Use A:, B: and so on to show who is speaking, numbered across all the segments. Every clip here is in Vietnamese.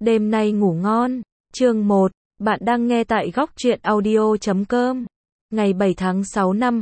A: Đêm nay ngủ ngon. Chương 1. Bạn đang nghe tại góc truyện audio.com. Ngày 7 tháng 6 năm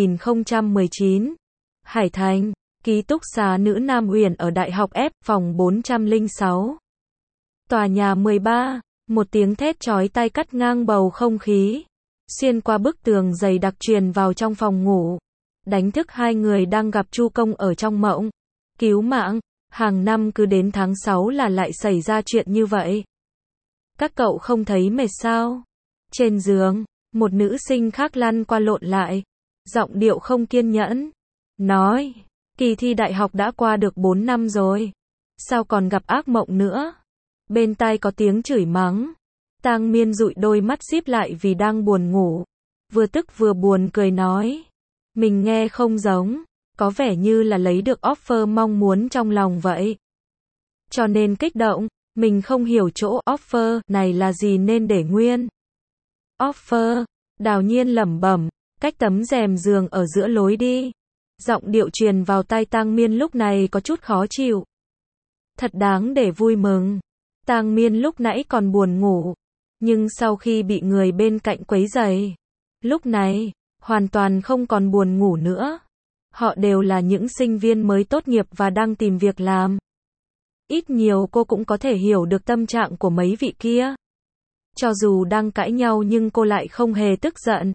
A: 2019. Hải Thành, ký túc xá nữ Nam Uyển ở Đại học F, phòng 406. Tòa nhà 13. Một tiếng thét chói tai cắt ngang bầu không khí, xuyên qua bức tường dày đặc truyền vào trong phòng ngủ, đánh thức hai người đang gặp chu công ở trong mộng. Cứu mạng, hàng năm cứ đến tháng 6 là lại xảy ra chuyện như vậy. Các cậu không thấy mệt sao? Trên giường, một nữ sinh khác lăn qua lộn lại, giọng điệu không kiên nhẫn, nói, kỳ thi đại học đã qua được 4 năm rồi, sao còn gặp ác mộng nữa? Bên tai có tiếng chửi mắng. Tang Miên dụi đôi mắt díp lại vì đang buồn ngủ, vừa tức vừa buồn cười nói, mình nghe không giống, có vẻ như là lấy được offer mong muốn trong lòng vậy. Cho nên kích động, mình không hiểu chỗ offer này là gì nên để nguyên. Offer, Đào Nhiên lẩm bẩm, cách tấm rèm giường ở giữa lối đi. Giọng điệu truyền vào tai Tang Miên lúc này có chút khó chịu. Thật đáng để vui mừng. Tang Miên lúc nãy còn buồn ngủ, nhưng sau khi bị người bên cạnh quấy rầy, lúc này, hoàn toàn không còn buồn ngủ nữa. Họ đều là những sinh viên mới tốt nghiệp và đang tìm việc làm. Ít nhiều cô cũng có thể hiểu được tâm trạng của mấy vị kia. Cho dù đang cãi nhau nhưng cô lại không hề tức giận.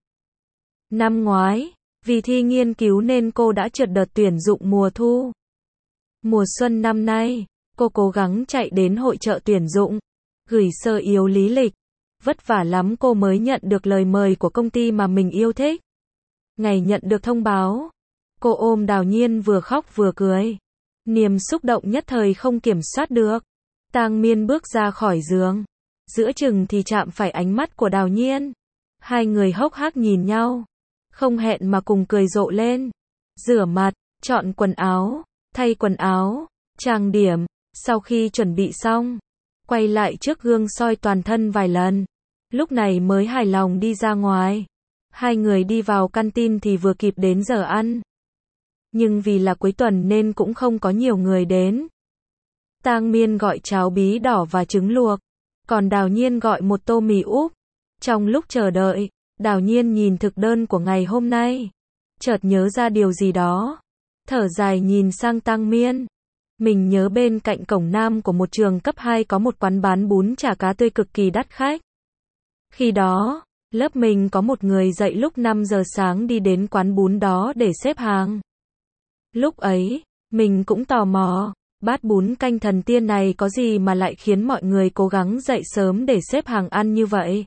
A: Năm ngoái, vì thi nghiên cứu nên cô đã trượt đợt tuyển dụng mùa thu. Mùa xuân năm nay, cô cố gắng chạy đến hội chợ tuyển dụng, gửi sơ yếu lý lịch. Vất vả lắm cô mới nhận được lời mời của công ty mà mình yêu thích. Ngày nhận được thông báo, cô ôm Đào Nhiên vừa khóc vừa cười. Niềm xúc động nhất thời không kiểm soát được. Tang Miên bước ra khỏi giường, giữa chừng thì chạm phải ánh mắt của Đào Nhiên. Hai người hốc hác nhìn nhau, không hẹn mà cùng cười rộ lên. Rửa mặt, chọn quần áo, thay quần áo, trang điểm, sau khi chuẩn bị xong, quay lại trước gương soi toàn thân vài lần, lúc này mới hài lòng đi ra ngoài. Hai người đi vào canteen thì vừa kịp đến giờ ăn. Nhưng vì là cuối tuần nên cũng không có nhiều người đến. Tang Miên gọi cháo bí đỏ và trứng luộc, còn Đào Nhiên gọi một tô mì úp. Trong lúc chờ đợi, Đào Nhiên nhìn thực đơn của ngày hôm nay, chợt nhớ ra điều gì đó, thở dài nhìn sang Tang Miên. Mình nhớ bên cạnh cổng nam của một trường cấp 2 có một quán bán bún chả cá tươi cực kỳ đắt khách. Khi đó, lớp mình có một người dậy lúc 5 giờ sáng đi đến quán bún đó để xếp hàng. Lúc ấy, mình cũng tò mò, bát bún canh thần tiên này có gì mà lại khiến mọi người cố gắng dậy sớm để xếp hàng ăn như vậy.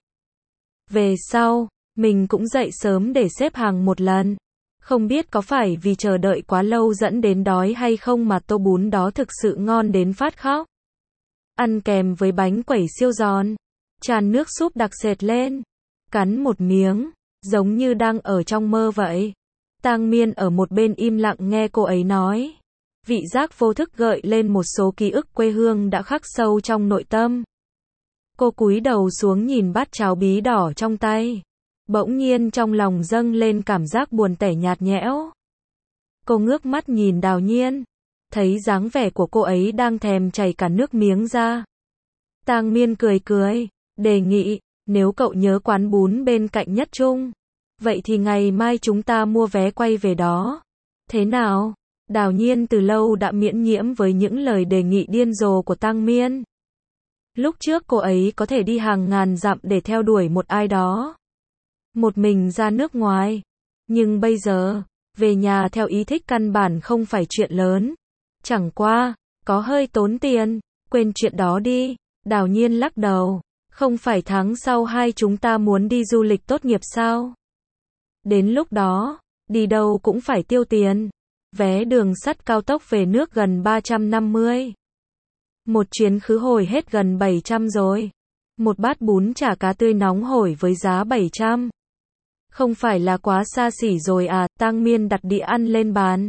A: Về sau, mình cũng dậy sớm để xếp hàng một lần. Không biết có phải vì chờ đợi quá lâu dẫn đến đói hay không mà tô bún đó thực sự ngon đến phát khóc. Ăn kèm với bánh quẩy siêu giòn, tràn nước súp đặc sệt lên, cắn một miếng, giống như đang ở trong mơ vậy. Tang Miên ở một bên im lặng nghe cô ấy nói. Vị giác vô thức gợi lên một số ký ức quê hương đã khắc sâu trong nội tâm. Cô cúi đầu xuống nhìn bát cháo bí đỏ trong tay. Bỗng nhiên trong lòng dâng lên cảm giác buồn tẻ nhạt nhẽo. Cô ngước mắt nhìn Đào Nhiên, thấy dáng vẻ của cô ấy đang thèm chảy cả nước miếng ra. Tang Miên cười cười, đề nghị, nếu cậu nhớ quán bún bên cạnh Nhất Trung, vậy thì ngày mai chúng ta mua vé quay về đó. Thế nào? Đào Nhiên từ lâu đã miễn nhiễm với những lời đề nghị điên rồ của Tang Miên. Lúc trước cô ấy có thể đi hàng ngàn dặm để theo đuổi một ai đó, một mình ra nước ngoài. Nhưng bây giờ, về nhà theo ý thích căn bản không phải chuyện lớn. Chẳng qua, có hơi tốn tiền, quên chuyện đó đi. Đào Nhiên lắc đầu, không phải tháng sau hai chúng ta muốn đi du lịch tốt nghiệp sao? Đến lúc đó, đi đâu cũng phải tiêu tiền. Vé đường sắt cao tốc về nước gần 350. Một chuyến khứ hồi hết gần 700 rồi. Một bát bún chả cá tươi nóng hổi với giá 700. Không phải là quá xa xỉ rồi à? Tang Miên đặt đĩa ăn lên bàn,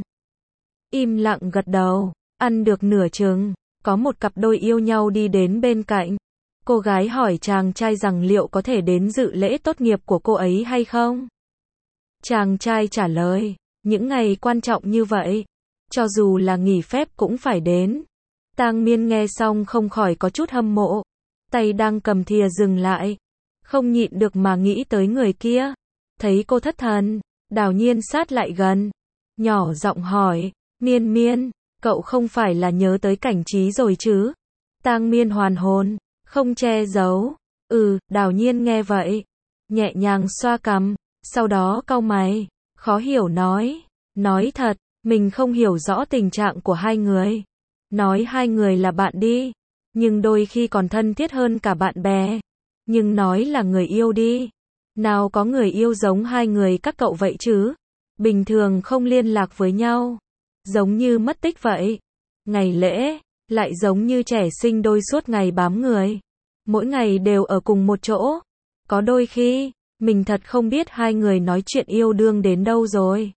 A: im lặng gật đầu. Ăn được nửa chừng, có một cặp đôi yêu nhau đi đến bên cạnh. Cô gái hỏi chàng trai rằng liệu có thể đến dự lễ tốt nghiệp của cô ấy hay không. Chàng trai trả lời, những ngày quan trọng như vậy, cho dù là nghỉ phép cũng phải đến. Tang Miên nghe xong không khỏi có chút hâm mộ. tay đang cầm thìa dừng lại. Không nhịn được mà nghĩ tới người kia. Thấy cô thất thần, Đào Nhiên sát lại gần. Nhỏ giọng hỏi, Miên Miên, cậu không phải là nhớ tới Cảnh Trí rồi chứ? Tang Miên hoàn hồn, không che giấu. Đào Nhiên nghe vậy. Nhẹ nhàng xoa cằm, sau đó cau mày, khó hiểu nói. Nói thật, mình không hiểu rõ tình trạng của hai người. Nói hai người là bạn đi, nhưng đôi khi còn thân thiết hơn cả bạn bè. Nhưng nói là người yêu đi. Nào có người yêu giống hai người các cậu vậy chứ? Bình thường không liên lạc với nhau, giống như mất tích vậy. Ngày lễ, lại giống như trẻ sinh đôi suốt ngày bám người. Mỗi ngày đều ở cùng một chỗ. Có đôi khi, mình thật không biết hai người nói chuyện yêu đương đến đâu rồi.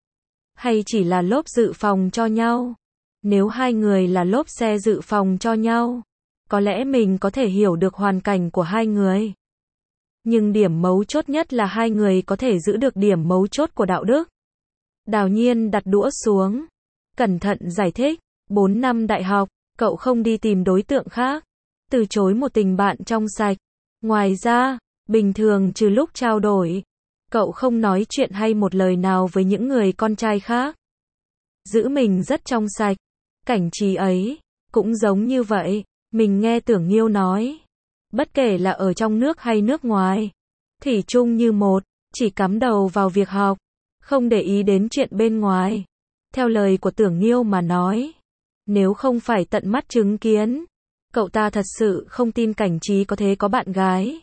A: Hay chỉ là lốp dự phòng cho nhau. Nếu hai người là lốp xe dự phòng cho nhau, có lẽ mình có thể hiểu được hoàn cảnh của hai người. Nhưng điểm mấu chốt nhất là hai người có thể giữ được điểm mấu chốt của đạo đức. Đào Nhiên đặt đũa xuống, cẩn thận giải thích, 4 năm đại học, cậu không đi tìm đối tượng khác, từ chối một tình bạn trong sạch. Ngoài ra, bình thường trừ lúc trao đổi, cậu không nói chuyện hay một lời nào với những người con trai khác. Giữ mình rất trong sạch. Cảnh Trí ấy, cũng giống như vậy, mình nghe Tưởng Nghiêu nói. Bất kể là ở trong nước hay nước ngoài, thủy chung như một, chỉ cắm đầu vào việc học, không để ý đến chuyện bên ngoài. Theo lời của Tưởng Nghiêu mà nói, nếu không phải tận mắt chứng kiến, cậu ta thật sự không tin Cảnh Trí có thể có bạn gái.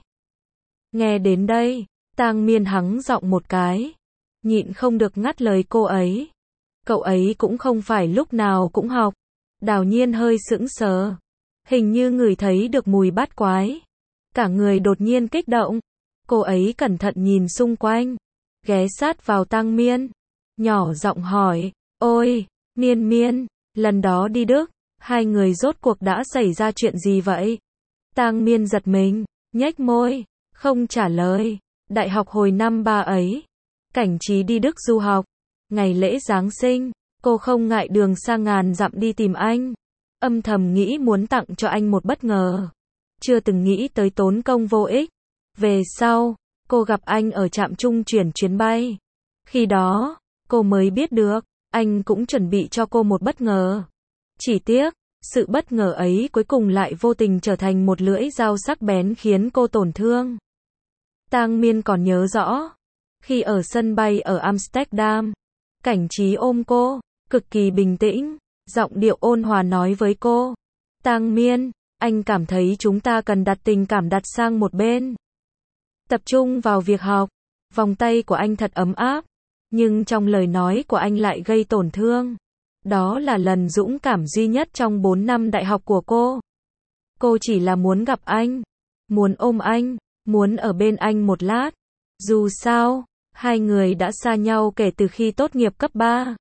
A: Nghe đến đây, Tang Miên hắng giọng một cái, nhịn không được ngắt lời cô ấy. Cậu ấy cũng không phải lúc nào cũng học. Đào Nhiên hơi sững sờ, hình như ngửi thấy được mùi bát quái. Cả người đột nhiên kích động. Cô ấy cẩn thận nhìn xung quanh, ghé sát vào Tang Miên, nhỏ giọng hỏi, ôi, Miên Miên, lần đó đi Đức, hai người rốt cuộc đã xảy ra chuyện gì vậy? Tang Miên giật mình, nhếch môi, không trả lời. Đại học hồi năm 3 ấy, Cảnh Trí đi Đức du học. Ngày lễ Giáng sinh, cô không ngại đường xa ngàn dặm đi tìm anh. Âm thầm nghĩ muốn tặng cho anh một bất ngờ. Chưa từng nghĩ tới tốn công vô ích. Về sau, cô gặp anh ở trạm trung chuyển chuyến bay. Khi đó, cô mới biết được, anh cũng chuẩn bị cho cô một bất ngờ. Chỉ tiếc, sự bất ngờ ấy cuối cùng lại vô tình trở thành một lưỡi dao sắc bén khiến cô tổn thương. Tang Miên còn nhớ rõ, khi ở sân bay ở Amsterdam, Cảnh Trí ôm cô, cực kỳ bình tĩnh, giọng điệu ôn hòa nói với cô, Tang Miên, anh cảm thấy chúng ta cần đặt tình cảm đặt sang một bên. Tập trung vào việc học. Vòng tay của anh thật ấm áp, nhưng trong lời nói của anh lại gây tổn thương. Đó là lần dũng cảm duy nhất trong 4 năm đại học của cô. Cô chỉ là muốn gặp anh, muốn ôm anh, muốn ở bên anh một lát. Dù sao, hai người đã xa nhau kể từ khi tốt nghiệp cấp 3.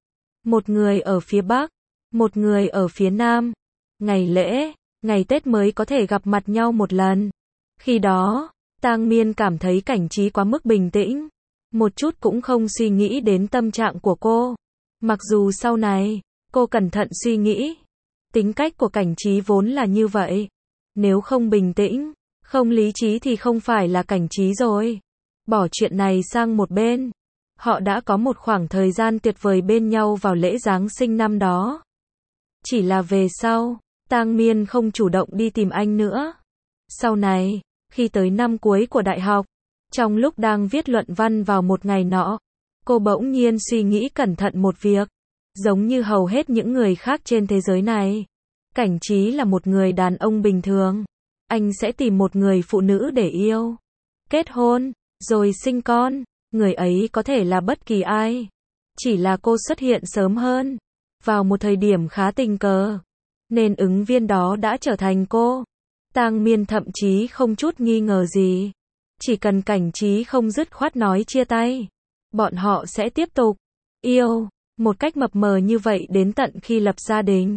A: Một người ở phía Bắc, một người ở phía Nam. Ngày lễ, ngày Tết mới có thể gặp mặt nhau một lần. Khi đó, Tang Miên cảm thấy Cảnh Trí quá mức bình tĩnh, một chút cũng không suy nghĩ đến tâm trạng của cô. Mặc dù sau này, cô cẩn thận suy nghĩ, tính cách của Cảnh Trí vốn là như vậy. Nếu không bình tĩnh, không lý trí thì không phải là Cảnh Trí rồi. Bỏ chuyện này sang một bên. Họ đã có một khoảng thời gian tuyệt vời bên nhau vào lễ Giáng sinh năm đó. Chỉ là về sau, Tang Miên không chủ động đi tìm anh nữa. Sau này, khi tới năm cuối của đại học, trong lúc đang viết luận văn vào một ngày nọ, cô bỗng nhiên suy nghĩ cẩn thận một việc. Giống như hầu hết những người khác trên thế giới này, Cảnh Trí là một người đàn ông bình thường. Anh sẽ tìm một người phụ nữ để yêu, kết hôn, rồi sinh con. Người ấy có thể là bất kỳ ai. Chỉ là cô xuất hiện sớm hơn, vào một thời điểm khá tình cờ, nên ứng viên đó đã trở thành cô. Tang Miên thậm chí không chút nghi ngờ gì. Chỉ cần Cảnh Trí không dứt khoát nói chia tay, bọn họ sẽ tiếp tục yêu một cách mập mờ như vậy đến tận khi lập gia đình.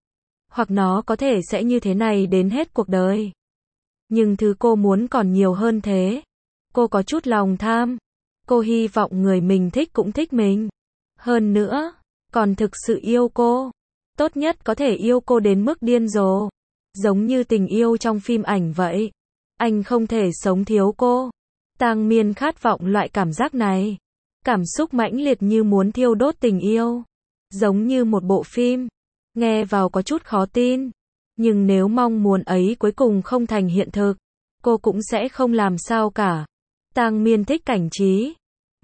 A: Hoặc nó có thể sẽ như thế này đến hết cuộc đời. Nhưng thứ cô muốn còn nhiều hơn thế. Cô có chút lòng tham. Cô hy vọng người mình thích cũng thích mình. Hơn nữa, còn thực sự yêu cô. Tốt nhất có thể yêu cô đến mức điên rồ. giống như tình yêu trong phim ảnh vậy. Anh không thể sống thiếu cô. Tang Miên khát vọng loại cảm giác này. Cảm xúc mãnh liệt như muốn thiêu đốt tình yêu. Giống như một bộ phim. Nghe vào có chút khó tin. Nhưng nếu mong muốn ấy cuối cùng không thành hiện thực, cô cũng sẽ không làm sao cả. Tang Miên thích Cảnh Trí.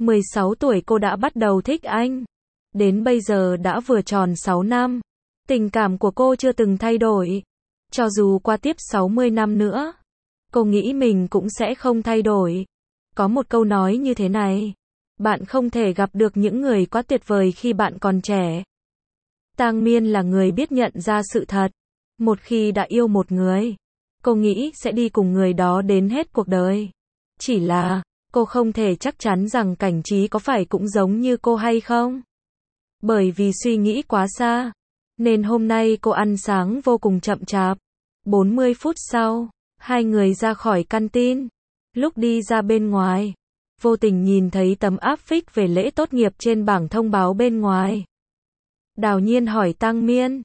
A: 16 tuổi cô đã bắt đầu thích anh. Đến bây giờ đã vừa tròn 6 năm. Tình cảm của cô chưa từng thay đổi. Cho dù qua tiếp 60 năm nữa, cô nghĩ mình cũng sẽ không thay đổi. Có một câu nói như thế này. Bạn không thể gặp được những người quá tuyệt vời khi bạn còn trẻ. Tang Miên là người biết nhận ra sự thật. Một khi đã yêu một người, cô nghĩ sẽ đi cùng người đó đến hết cuộc đời. Chỉ là, cô không thể chắc chắn rằng Cảnh Trí có phải cũng giống như cô hay không. Bởi vì suy nghĩ quá xa, nên hôm nay cô ăn sáng vô cùng chậm chạp. 40 phút sau, hai người ra khỏi căn tin. Lúc đi ra bên ngoài, vô tình nhìn thấy tấm áp phích về lễ tốt nghiệp trên bảng thông báo bên ngoài. Đào Nhiên hỏi Tang Miên,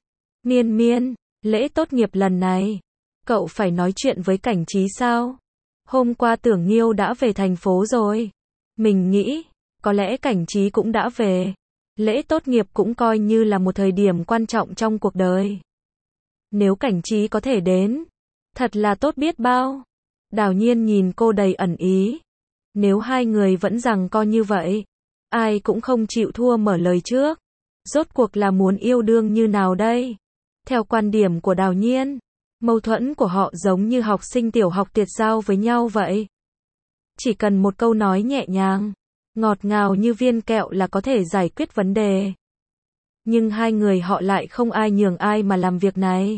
A: Miên, lễ tốt nghiệp lần này, cậu phải nói chuyện với Cảnh Trí sao? Hôm qua Tưởng Nghiêu đã về thành phố rồi. Mình nghĩ, có lẽ Cảnh Trí cũng đã về. Lễ tốt nghiệp cũng coi như là một thời điểm quan trọng trong cuộc đời. Nếu Cảnh Trí có thể đến, thật là tốt biết bao. Đào Nhiên nhìn cô đầy ẩn ý. Nếu hai người vẫn giằng co như vậy, ai cũng không chịu thua mở lời trước. Rốt cuộc là muốn yêu đương như nào đây? Theo quan điểm của Đào Nhiên, mâu thuẫn của họ giống như học sinh tiểu học tiệt giao với nhau vậy. Chỉ cần một câu nói nhẹ nhàng, ngọt ngào như viên kẹo là có thể giải quyết vấn đề. Nhưng hai người họ lại không ai nhường ai mà làm việc này.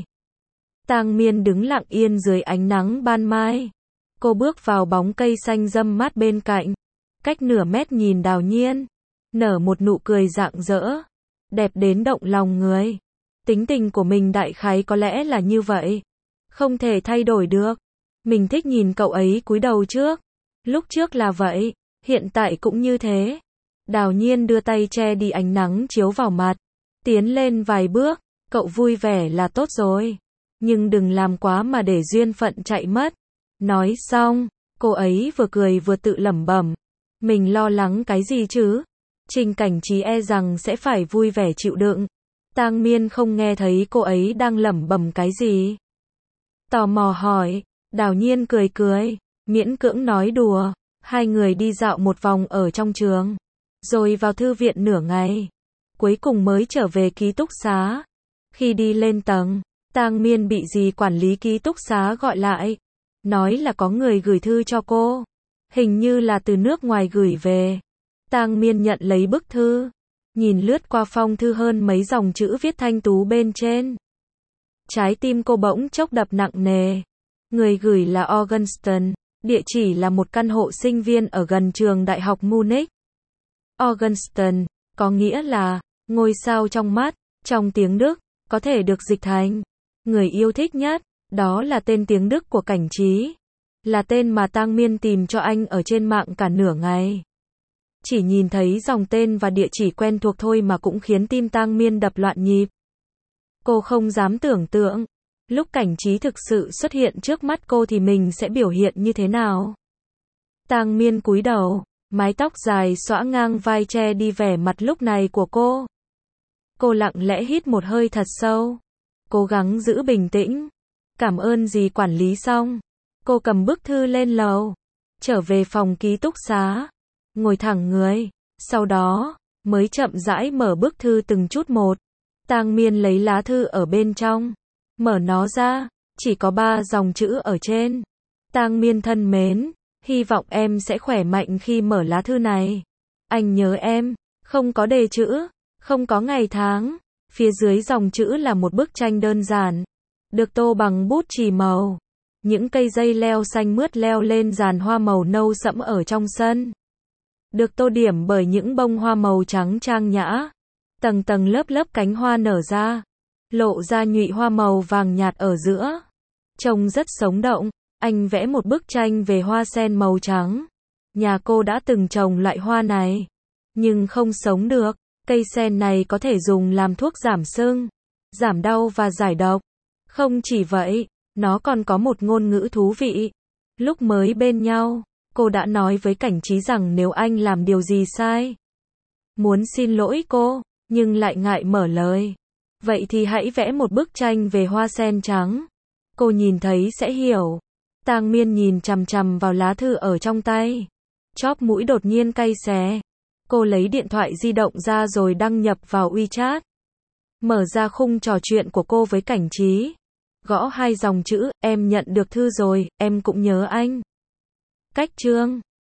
A: Tang Miên đứng lặng yên dưới ánh nắng ban mai. Cô bước vào bóng cây xanh râm mát bên cạnh. Cách nửa mét nhìn Đào Nhiên. Nở một nụ cười rạng rỡ. Đẹp đến động lòng người. Tính tình của mình đại khái có lẽ là như vậy. Không thể thay đổi được. Mình thích nhìn cậu ấy cúi đầu trước. Lúc trước là vậy, hiện tại cũng như thế. Đào Nhiên đưa tay che đi ánh nắng chiếu vào mặt. Tiến lên vài bước, cậu vui vẻ là tốt rồi. Nhưng đừng làm quá mà để duyên phận chạy mất. Nói xong, cô ấy vừa cười vừa tự lẩm bẩm. Mình lo lắng cái gì chứ? Trình Cảnh Trí e rằng sẽ phải vui vẻ chịu đựng. Tang Miên không nghe thấy cô ấy đang lẩm bẩm cái gì. Tò mò hỏi, Đào Nhiên cười, miễn cưỡng nói đùa. Hai người đi dạo một vòng ở trong trường, rồi vào thư viện nửa ngày. Cuối cùng mới trở về ký túc xá. Khi đi lên tầng, Tang Miên bị dì quản lý ký túc xá gọi lại. Nói là có người gửi thư cho cô. Hình như là từ nước ngoài gửi về. Tang Miên nhận lấy bức thư. Nhìn lướt qua phong thư hơn mấy dòng chữ viết thanh tú bên trên. Trái tim cô bỗng chốc đập nặng nề. Người gửi là Augustin. Địa chỉ là một căn hộ sinh viên ở gần trường đại học Munich. Augustin, có nghĩa là ngôi sao trong mắt, trong tiếng Đức, có thể được dịch thành người yêu thích nhất. Đó là tên tiếng Đức của Cảnh Trí. Là tên mà Tang Miên tìm cho anh ở trên mạng cả nửa ngày. Chỉ nhìn thấy dòng tên và địa chỉ quen thuộc thôi mà cũng khiến tim Tang Miên đập loạn nhịp. Cô không dám tưởng tượng, lúc Cảnh Trí thực sự xuất hiện trước mắt cô thì mình sẽ biểu hiện như thế nào. Tang Miên cúi đầu, mái tóc dài xõa ngang vai che đi vẻ mặt lúc này của cô. Cô lặng lẽ hít một hơi thật sâu, cố gắng giữ bình tĩnh. Cảm ơn dì quản lý xong, cô cầm bức thư lên lầu, trở về phòng ký túc xá, ngồi thẳng người, sau đó mới chậm rãi mở bức thư từng chút một. Tang Miên lấy lá thư ở bên trong, mở nó ra, chỉ có 3 dòng chữ ở trên. Tang Miên thân mến, hy vọng em sẽ khỏe mạnh khi mở lá thư này. Anh nhớ em, không có đề chữ, không có ngày tháng. Phía dưới dòng chữ là một bức tranh đơn giản, được tô bằng bút chì màu. Những cây dây leo xanh mướt leo lên giàn hoa màu nâu sẫm ở trong sân. Được tô điểm bởi những bông hoa màu trắng trang nhã. Tầng tầng lớp lớp cánh hoa nở ra, lộ ra nhụy hoa màu vàng nhạt ở giữa. Trông rất sống động. Anh vẽ một bức tranh về hoa sen màu trắng. Nhà cô đã từng trồng loại hoa này, nhưng không sống được. Cây sen này có thể dùng làm thuốc giảm sưng, giảm đau và giải độc. Không chỉ vậy, Nó còn có một ngôn ngữ thú vị. Lúc mới bên nhau, cô đã nói với Cảnh Trí rằng nếu anh làm điều gì sai, muốn xin lỗi cô, nhưng lại ngại mở lời. Vậy thì hãy vẽ một bức tranh về hoa sen trắng. Cô nhìn thấy sẽ hiểu. Tang Miên nhìn chằm chằm vào lá thư ở trong tay. Chóp mũi đột nhiên cay xè. Cô lấy điện thoại di động ra rồi đăng nhập vào WeChat. Mở ra khung trò chuyện của cô với Cảnh Trí. Gõ 2 dòng chữ, em nhận được thư rồi, em cũng nhớ anh. Cách chương